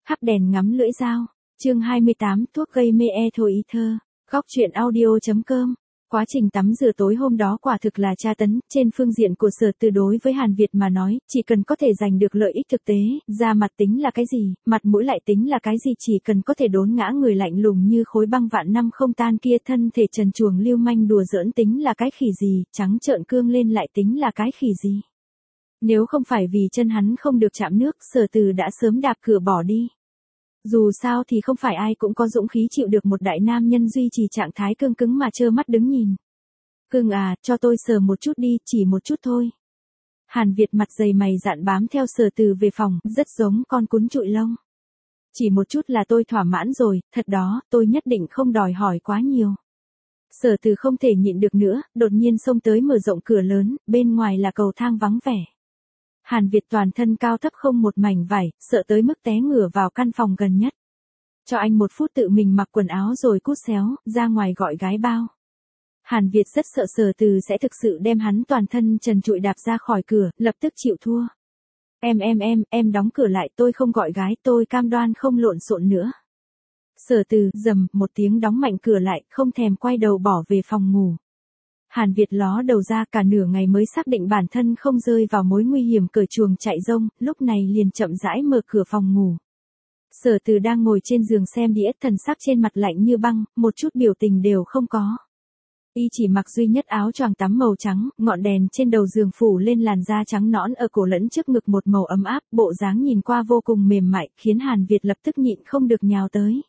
Hắc đèn ngắm lưỡi dao. Chương 28, thuốc gây mê thôi ý thơ. Góc truyện audio.com. Quá trình tắm rửa tối hôm đó quả thực là tra tấn, trên phương diện của Sở Từ đối với Hàn Việt mà nói, chỉ cần có thể giành được lợi ích thực tế, da mặt tính là cái gì, mặt mũi lại tính là cái gì, chỉ cần có thể đốn ngã người lạnh lùng như khối băng vạn năm không tan kia, thân thể trần truồng lưu manh đùa giỡn tính là cái khỉ gì, trắng trợn cương lên lại tính là cái khỉ gì. Nếu không phải vì chân hắn không được chạm nước, Sở Từ đã sớm đạp cửa bỏ đi. Dù sao thì không phải ai cũng có dũng khí chịu được một đại nam nhân duy trì trạng thái cương cứng mà trơ mắt đứng nhìn. Cưng à, cho tôi sờ một chút đi, chỉ một chút thôi. Hàn Việt mặt dày mày dạn bám theo Sở Từ về phòng, rất giống con cún trụi lông. Chỉ một chút là tôi thỏa mãn rồi, thật đó, tôi nhất định không đòi hỏi quá nhiều. Sở Từ không thể nhịn được nữa, đột nhiên xông tới mở rộng cửa lớn, bên ngoài là cầu thang vắng vẻ. Hàn Việt toàn thân cao thấp không một mảnh vải, sợ tới mức té ngửa vào căn phòng gần nhất. Cho anh một phút tự mình mặc quần áo rồi cút xéo, ra ngoài gọi gái bao. Hàn Việt rất sợ Sở Từ sẽ thực sự đem hắn toàn thân trần trụi đạp ra khỏi cửa, lập tức chịu thua. Em đóng cửa lại, tôi không gọi gái, tôi cam đoan không lộn xộn nữa. Sở Từ rầm một tiếng đóng mạnh cửa lại, không thèm quay đầu bỏ về phòng ngủ. Hàn Việt ló đầu ra, cả nửa ngày mới xác định bản thân không rơi vào mối nguy hiểm, cởi chuồng chạy rông, lúc này liền chậm rãi mở cửa phòng ngủ. Sở Từ đang ngồi trên giường xem đĩa, thần sắc trên mặt lạnh như băng, một chút biểu tình đều không có. Y chỉ mặc duy nhất áo choàng tắm màu trắng, ngọn đèn trên đầu giường phủ lên làn da trắng nõn ở cổ lẫn trước ngực một màu ấm áp, bộ dáng nhìn qua vô cùng mềm mại, khiến Hàn Việt lập tức nhịn không được nhào tới.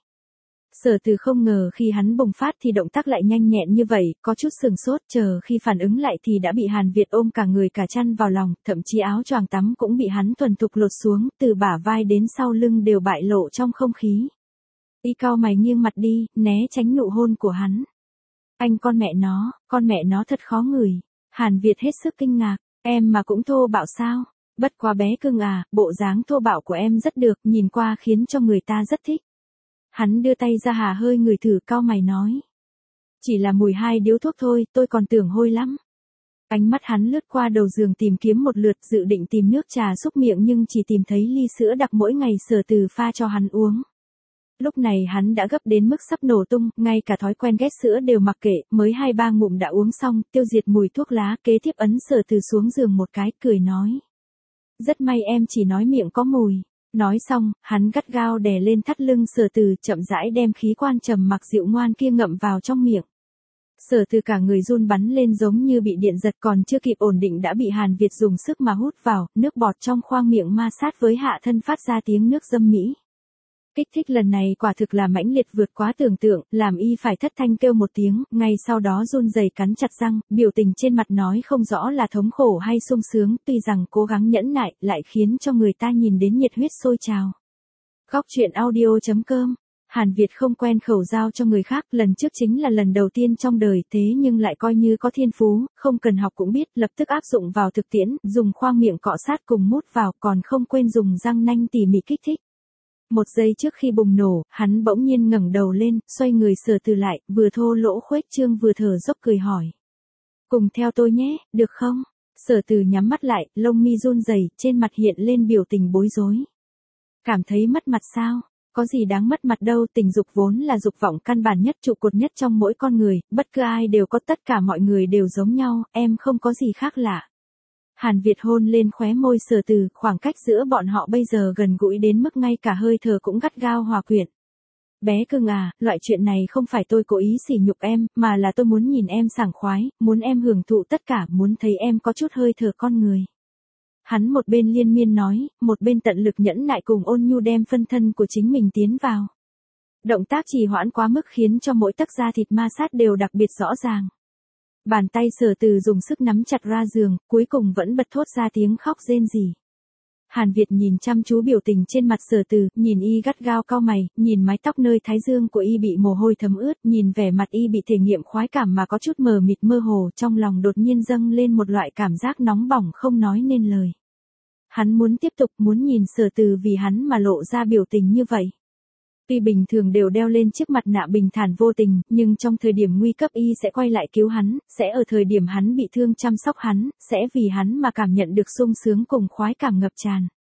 Sở Từ không ngờ khi hắn bùng phát thì động tác lại nhanh nhẹn như vậy, có chút sừng sốt, chờ khi phản ứng lại thì đã bị Hàn Việt ôm cả người cả chăn vào lòng, thậm chí áo choàng tắm cũng bị hắn thuần thục lột xuống, từ bả vai đến sau lưng đều bại lộ trong không khí. Y cau mày nghiêng mặt đi, né tránh nụ hôn của hắn. Anh con mẹ nó thật khó ngửi. Hàn Việt hết sức kinh ngạc, em mà cũng thô bạo sao? Bất quá bé cưng à, bộ dáng thô bạo của em rất được, nhìn qua khiến cho người ta rất thích. Hắn đưa tay ra hà hơi ngửi thử, cau mày nói. Chỉ là mùi 2 điếu thuốc thôi, tôi còn tưởng hôi lắm. Ánh mắt hắn lướt qua đầu giường tìm kiếm một lượt, dự định tìm nước trà xúc miệng nhưng chỉ tìm thấy ly sữa đặc mỗi ngày Sở Từ pha cho hắn uống. Lúc này hắn đã gấp đến mức sắp nổ tung, ngay cả thói quen ghét sữa đều mặc kệ, mới 2-3 ngụm đã uống xong, tiêu diệt mùi thuốc lá, kế tiếp ấn Sở Từ xuống giường một cái, cười nói. Rất may em chỉ nói miệng có mùi. Nói xong, hắn gắt gao đè lên thắt lưng Sở Từ, chậm rãi đem khí quan trầm mặc dịu ngoan kia ngậm vào trong miệng. Sở Từ cả người run bắn lên giống như bị điện giật, còn chưa kịp ổn định đã bị Hàn Việt dùng sức mà hút vào, nước bọt trong khoang miệng ma sát với hạ thân phát ra tiếng nước dâm mỹ. Kích thích lần này quả thực là mãnh liệt vượt quá tưởng tượng, làm y phải thất thanh kêu một tiếng, ngay sau đó run rẩy cắn chặt răng, biểu tình trên mặt nói không rõ là thống khổ hay sung sướng, tuy rằng cố gắng nhẫn nại, lại khiến cho người ta nhìn đến nhiệt huyết sôi trào. Góc truyện audio.com. Hàn Việt không quen khẩu giao cho người khác, lần trước chính là lần đầu tiên trong đời, thế nhưng lại coi như có thiên phú, không cần học cũng biết, lập tức áp dụng vào thực tiễn, dùng khoang miệng cọ sát cùng mút vào, còn không quên dùng răng nanh tỉ mỉ kích thích. Một giây trước khi bùng nổ, hắn bỗng nhiên ngẩng đầu lên, xoay người Sở Từ lại, vừa thô lỗ khuếch trương vừa thở dốc cười hỏi. Cùng theo tôi nhé, được không? Sở Từ nhắm mắt lại, lông mi run rẩy, trên mặt hiện lên biểu tình bối rối. Cảm thấy mất mặt sao? Có gì đáng mất mặt đâu, tình dục vốn là dục vọng căn bản nhất, trụ cột nhất trong mỗi con người, bất cứ ai đều có, tất cả mọi người đều giống nhau, em không có gì khác lạ. Hàn Việt hôn lên khóe môi Sở Từ, khoảng cách giữa bọn họ bây giờ gần gũi đến mức ngay cả hơi thở cũng gắt gao hòa quyện. Bé cưng à, loại chuyện này không phải tôi cố ý sỉ nhục em, mà là tôi muốn nhìn em sảng khoái, muốn em hưởng thụ tất cả, muốn thấy em có chút hơi thở con người. Hắn một bên liên miên nói, một bên tận lực nhẫn nại cùng ôn nhu đem phân thân của chính mình tiến vào. Động tác trì hoãn quá mức khiến cho mỗi tấc da thịt ma sát đều đặc biệt rõ ràng. Bàn tay Sở Từ dùng sức nắm chặt ra giường, cuối cùng vẫn bật thốt ra tiếng khóc rên rỉ. Hàn Việt nhìn chăm chú biểu tình trên mặt Sở Từ, nhìn y gắt gao cau mày, nhìn mái tóc nơi thái dương của y bị mồ hôi thấm ướt, nhìn vẻ mặt y bị thể nghiệm khoái cảm mà có chút mờ mịt mơ hồ, trong lòng đột nhiên dâng lên một loại cảm giác nóng bỏng không nói nên lời. Hắn muốn tiếp tục, muốn nhìn Sở Từ vì hắn mà lộ ra biểu tình như vậy. Tuy bình thường đều đeo lên chiếc mặt nạ bình thản vô tình, nhưng trong thời điểm nguy cấp y sẽ quay lại cứu hắn, sẽ ở thời điểm hắn bị thương chăm sóc hắn, sẽ vì hắn mà cảm nhận được sung sướng cùng khoái cảm ngập tràn.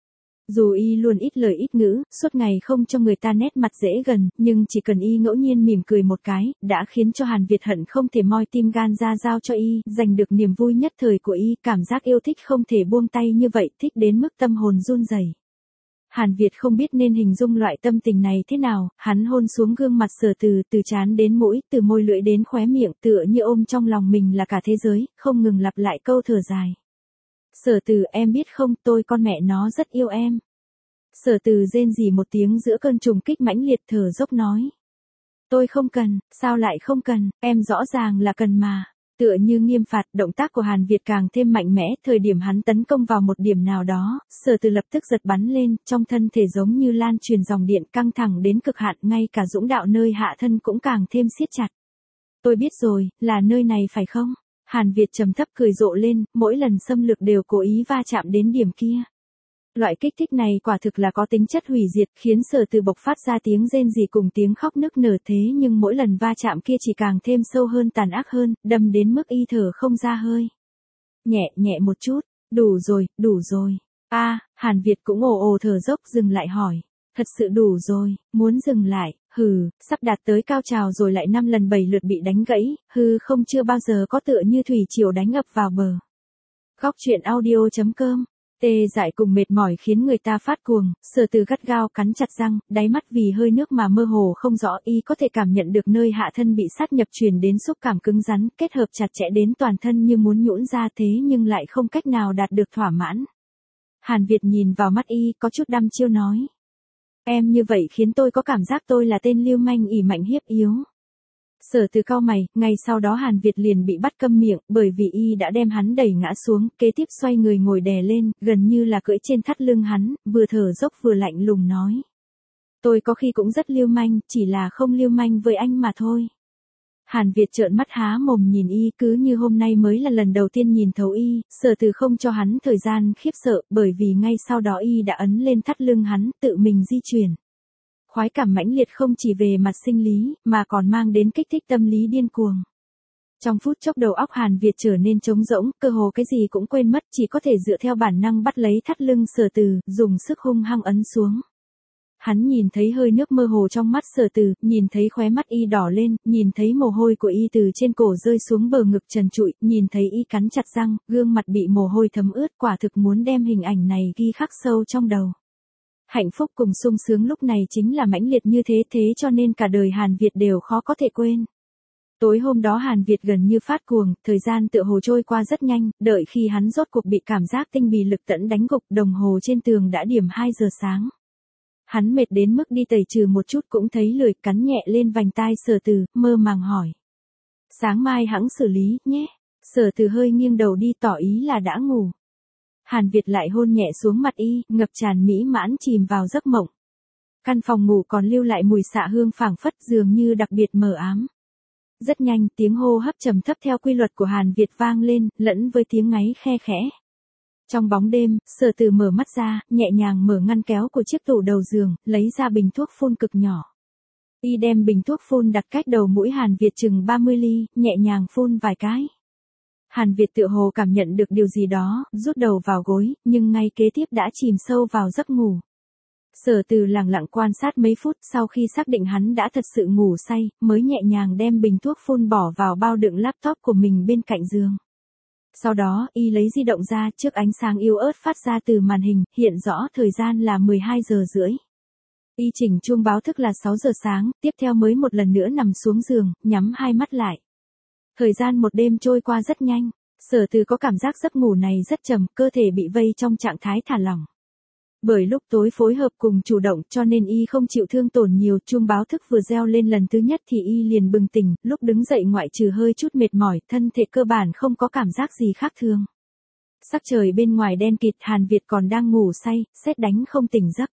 Dù y luôn ít lời ít ngữ, suốt ngày không cho người ta nét mặt dễ gần, nhưng chỉ cần y ngẫu nhiên mỉm cười một cái, đã khiến cho Hàn Việt hận không thể moi tim gan ra giao cho y, giành được niềm vui nhất thời của y, cảm giác yêu thích không thể buông tay như vậy, thích đến mức tâm hồn run rẩy. Hàn Việt không biết nên hình dung loại tâm tình này thế nào, hắn hôn xuống gương mặt Sở Từ, từ trán đến mũi, từ môi lưỡi đến khóe miệng, tựa như ôm trong lòng mình là cả thế giới, không ngừng lặp lại câu thở dài. Sở Từ, em biết không, tôi con mẹ nó rất yêu em. Sở Từ rên rỉ một tiếng giữa cơn trùng kích mãnh liệt, thở dốc nói. Tôi không cần, sao lại không cần, em rõ ràng là cần mà. Tựa như nghiêm phạt, động tác của Hàn Việt càng thêm mạnh mẽ, thời điểm hắn tấn công vào một điểm nào đó, Sở Từ lập tức giật bắn lên, trong thân thể giống như lan truyền dòng điện căng thẳng đến cực hạn, ngay cả dũng đạo nơi hạ thân cũng càng thêm siết chặt. Tôi biết rồi, là nơi này phải không? Hàn Việt trầm thấp cười rộ lên, mỗi lần xâm lược đều cố ý va chạm đến điểm kia. Loại kích thích này quả thực là có tính chất hủy diệt, khiến Sở Từ bộc phát ra tiếng rên rỉ cùng tiếng khóc nức nở, thế nhưng mỗi lần va chạm kia chỉ càng thêm sâu hơn, tàn ác hơn, đâm đến mức y thở không ra hơi. Nhẹ nhẹ một chút, đủ rồi, đủ rồi. Hàn Việt cũng ồ ồ thở dốc, dừng lại hỏi. Thật sự đủ rồi, muốn dừng lại, sắp đạt tới cao trào rồi lại 5 lần 7 lượt bị đánh gãy, không chưa bao giờ có, tựa như thủy triều đánh ập vào bờ. Góc truyện audio.com. Tê dại cùng mệt mỏi khiến người ta phát cuồng, Sở Từ gắt gao cắn chặt răng, đáy mắt vì hơi nước mà mơ hồ không rõ, y có thể cảm nhận được nơi hạ thân bị sát nhập truyền đến xúc cảm cứng rắn, kết hợp chặt chẽ đến toàn thân như muốn nhũn ra, thế nhưng lại không cách nào đạt được thỏa mãn. Hàn Việt nhìn vào mắt y, có chút đăm chiêu nói. Em như vậy khiến tôi có cảm giác tôi là tên lưu manh ỷ mạnh hiếp yếu. Sở Từ cau mày, ngay sau đó Hàn Việt liền bị bắt câm miệng, bởi vì y đã đem hắn đẩy ngã xuống, kế tiếp xoay người ngồi đè lên, gần như là cưỡi trên thắt lưng hắn, vừa thở dốc vừa lạnh lùng nói. Tôi có khi cũng rất lưu manh, chỉ là không lưu manh với anh mà thôi. Hàn Việt trợn mắt há mồm nhìn y, cứ như hôm nay mới là lần đầu tiên nhìn thấu y, Sở Từ không cho hắn thời gian khiếp sợ, bởi vì ngay sau đó y đã ấn lên thắt lưng hắn, tự mình di chuyển. Khoái cảm mãnh liệt không chỉ về mặt sinh lý, mà còn mang đến kích thích tâm lý điên cuồng. Trong phút chốc đầu óc Hàn Việt trở nên trống rỗng, cơ hồ cái gì cũng quên mất, chỉ có thể dựa theo bản năng bắt lấy thắt lưng Sở Từ, dùng sức hung hăng ấn xuống. Hắn nhìn thấy hơi nước mơ hồ trong mắt Sở Từ, nhìn thấy khóe mắt y đỏ lên, nhìn thấy mồ hôi của y từ trên cổ rơi xuống bờ ngực trần trụi, nhìn thấy y cắn chặt răng, gương mặt bị mồ hôi thấm ướt, quả thực muốn đem hình ảnh này ghi khắc sâu trong đầu. Hạnh phúc cùng sung sướng lúc này chính là mãnh liệt như thế, thế cho nên cả đời Hàn Việt đều khó có thể quên. Tối hôm đó Hàn Việt gần như phát cuồng, thời gian tựa hồ trôi qua rất nhanh, đợi khi hắn rốt cuộc bị cảm giác tinh bì lực tẫn đánh gục, đồng hồ trên tường đã điểm 2 giờ sáng. Hắn mệt đến mức đi tẩy trừ một chút cũng thấy lười, cắn nhẹ lên vành tai Sở Từ, mơ màng hỏi. Sáng mai hẵng xử lý, nhé. Sở Từ hơi nghiêng đầu đi, tỏ ý là đã ngủ. Hàn Việt lại hôn nhẹ xuống mặt y, ngập tràn mỹ mãn chìm vào giấc mộng. Căn phòng ngủ còn lưu lại mùi xạ hương phảng phất, dường như đặc biệt mờ ám. Rất nhanh, tiếng hô hấp trầm thấp theo quy luật của Hàn Việt vang lên, lẫn với tiếng ngáy khe khẽ. Trong bóng đêm, Sở Từ mở mắt ra, nhẹ nhàng mở ngăn kéo của chiếc tủ đầu giường, lấy ra bình thuốc phun cực nhỏ. Y đem bình thuốc phun đặt cách đầu mũi Hàn Việt chừng 30 ly, nhẹ nhàng phun vài cái. Hàn Việt tựa hồ cảm nhận được điều gì đó, rút đầu vào gối, nhưng ngay kế tiếp đã chìm sâu vào giấc ngủ. Sở Từ lặng lặng quan sát mấy phút, sau khi xác định hắn đã thật sự ngủ say, mới nhẹ nhàng đem bình thuốc phun bỏ vào bao đựng laptop của mình bên cạnh giường. Sau đó, y lấy di động ra, trước ánh sáng yếu ớt phát ra từ màn hình, hiện rõ thời gian là 12 giờ rưỡi. Y chỉnh chuông báo thức là 6 giờ sáng, tiếp theo mới một lần nữa nằm xuống giường, nhắm hai mắt lại. Thời gian một đêm trôi qua rất nhanh, Sở Từ có cảm giác giấc ngủ này rất trầm, cơ thể bị vây trong trạng thái thả lỏng. Bởi lúc tối phối hợp cùng chủ động cho nên y không chịu thương tổn nhiều, chuông báo thức vừa reo lên lần thứ nhất thì y liền bừng tỉnh, lúc đứng dậy ngoại trừ hơi chút mệt mỏi, thân thể cơ bản không có cảm giác gì khác thường. Sắc trời bên ngoài đen kịt, Hàn Việt còn đang ngủ say, sét đánh không tỉnh giấc.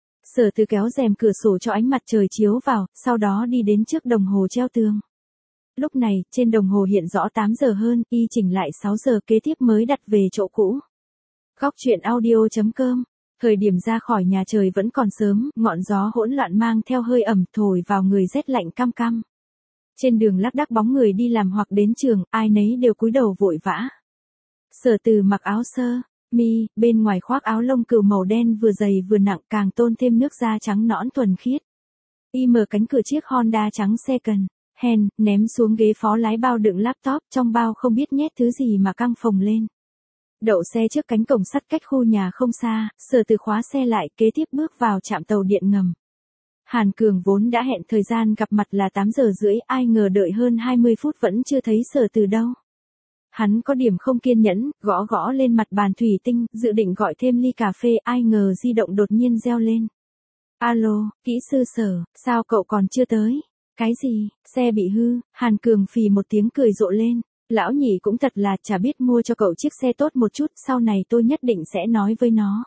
Sở Từ kéo rèm cửa sổ cho ánh mặt trời chiếu vào, sau đó đi đến trước đồng hồ treo tường. Lúc này, trên đồng hồ hiện rõ 8 giờ hơn, y chỉnh lại 6 giờ kế tiếp mới đặt về chỗ cũ. Góc truyện audio.com. Thời điểm ra khỏi nhà trời vẫn còn sớm, ngọn gió hỗn loạn mang theo hơi ẩm thổi vào người rét lạnh căm căm. Trên đường lác đác bóng người đi làm hoặc đến trường, ai nấy đều cúi đầu vội vã. Sở Từ mặc áo sơ, mi, bên ngoài khoác áo lông cừu màu đen vừa dày vừa nặng càng tôn thêm nước da trắng nõn thuần khiết. Y mở cánh cửa chiếc Honda trắng second hand, ném xuống ghế phó lái bao đựng laptop, trong bao không biết nhét thứ gì mà căng phồng lên. Đậu xe trước cánh cổng sắt cách khu nhà không xa, Sở Từ khóa xe lại, kế tiếp bước vào trạm tàu điện ngầm. Hàn Cường vốn đã hẹn thời gian gặp mặt là 8 giờ rưỡi, ai ngờ đợi hơn 20 phút vẫn chưa thấy Sở Từ đâu. Hắn có điểm không kiên nhẫn, gõ gõ lên mặt bàn thủy tinh, dự định gọi thêm ly cà phê, ai ngờ di động đột nhiên reo lên. Alo, kỹ sư Sở, sao cậu còn chưa tới? Cái gì, xe bị hư? Hàn Cường phì một tiếng cười rộ lên. Lão nhị cũng thật là chả biết mua cho cậu chiếc xe tốt một chút, sau này tôi nhất định sẽ nói với nó.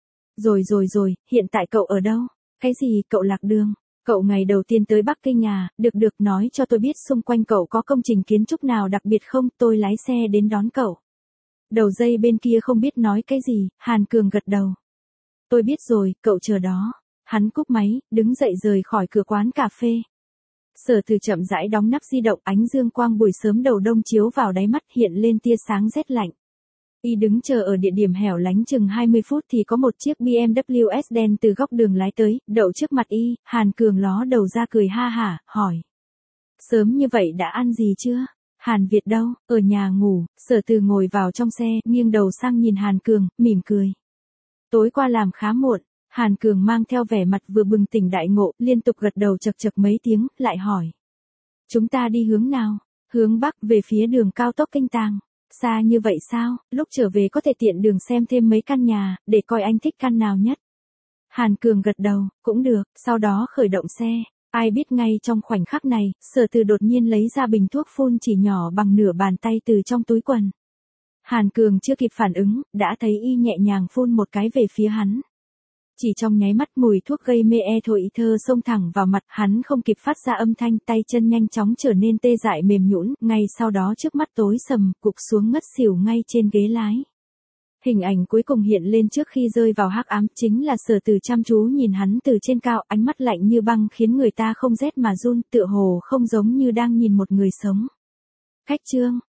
Rồi, hiện tại cậu ở đâu? Cái gì, cậu lạc đường? Cậu ngày đầu tiên tới Bắc Kinh à, được, nói cho tôi biết xung quanh cậu có công trình kiến trúc nào đặc biệt không, tôi lái xe đến đón cậu. Đầu dây bên kia không biết nói cái gì, Hàn Cường gật đầu. Tôi biết rồi, cậu chờ đó. Hắn cúp máy, đứng dậy rời khỏi cửa quán cà phê. Sở Từ chậm rãi đóng nắp di động, ánh dương quang buổi sớm đầu đông chiếu vào đáy mắt, hiện lên tia sáng rét lạnh. Y đứng chờ ở địa điểm hẻo lánh chừng 20 phút thì có một chiếc BMW S đen từ góc đường lái tới, đậu trước mặt Y. Hàn Cường ló đầu ra cười ha hả, hỏi. Sớm như vậy đã ăn gì chưa? Hàn Việt đâu, ở nhà ngủ. Sở Từ ngồi vào trong xe, nghiêng đầu sang nhìn Hàn Cường, mỉm cười. Tối qua làm khá muộn. Hàn Cường mang theo vẻ mặt vừa bừng tỉnh đại ngộ, liên tục gật đầu chậc chậc mấy tiếng, lại hỏi. Chúng ta đi hướng nào? Hướng Bắc, về phía đường cao tốc Kinh Tàng. Xa như vậy sao? Lúc trở về có thể tiện đường xem thêm mấy căn nhà, để coi anh thích căn nào nhất. Hàn Cường gật đầu, cũng được, sau đó khởi động xe. Ai biết ngay trong khoảnh khắc này, Sở Từ đột nhiên lấy ra bình thuốc phun chỉ nhỏ bằng nửa bàn tay từ trong túi quần. Hàn Cường chưa kịp phản ứng, đã thấy Y nhẹ nhàng phun một cái về phía hắn. Chỉ trong nháy mắt mùi thuốc gây mê thôi thơ xông thẳng vào mặt, hắn không kịp phát ra âm thanh, tay chân nhanh chóng trở nên tê dại mềm nhũn, ngay sau đó trước mắt tối sầm, gục xuống ngất xỉu ngay trên ghế lái. Hình ảnh cuối cùng hiện lên trước khi rơi vào hắc ám, chính là Sở Từ chăm chú nhìn hắn từ trên cao, ánh mắt lạnh như băng khiến người ta không rét mà run, tựa hồ không giống như đang nhìn một người sống. Khách trương,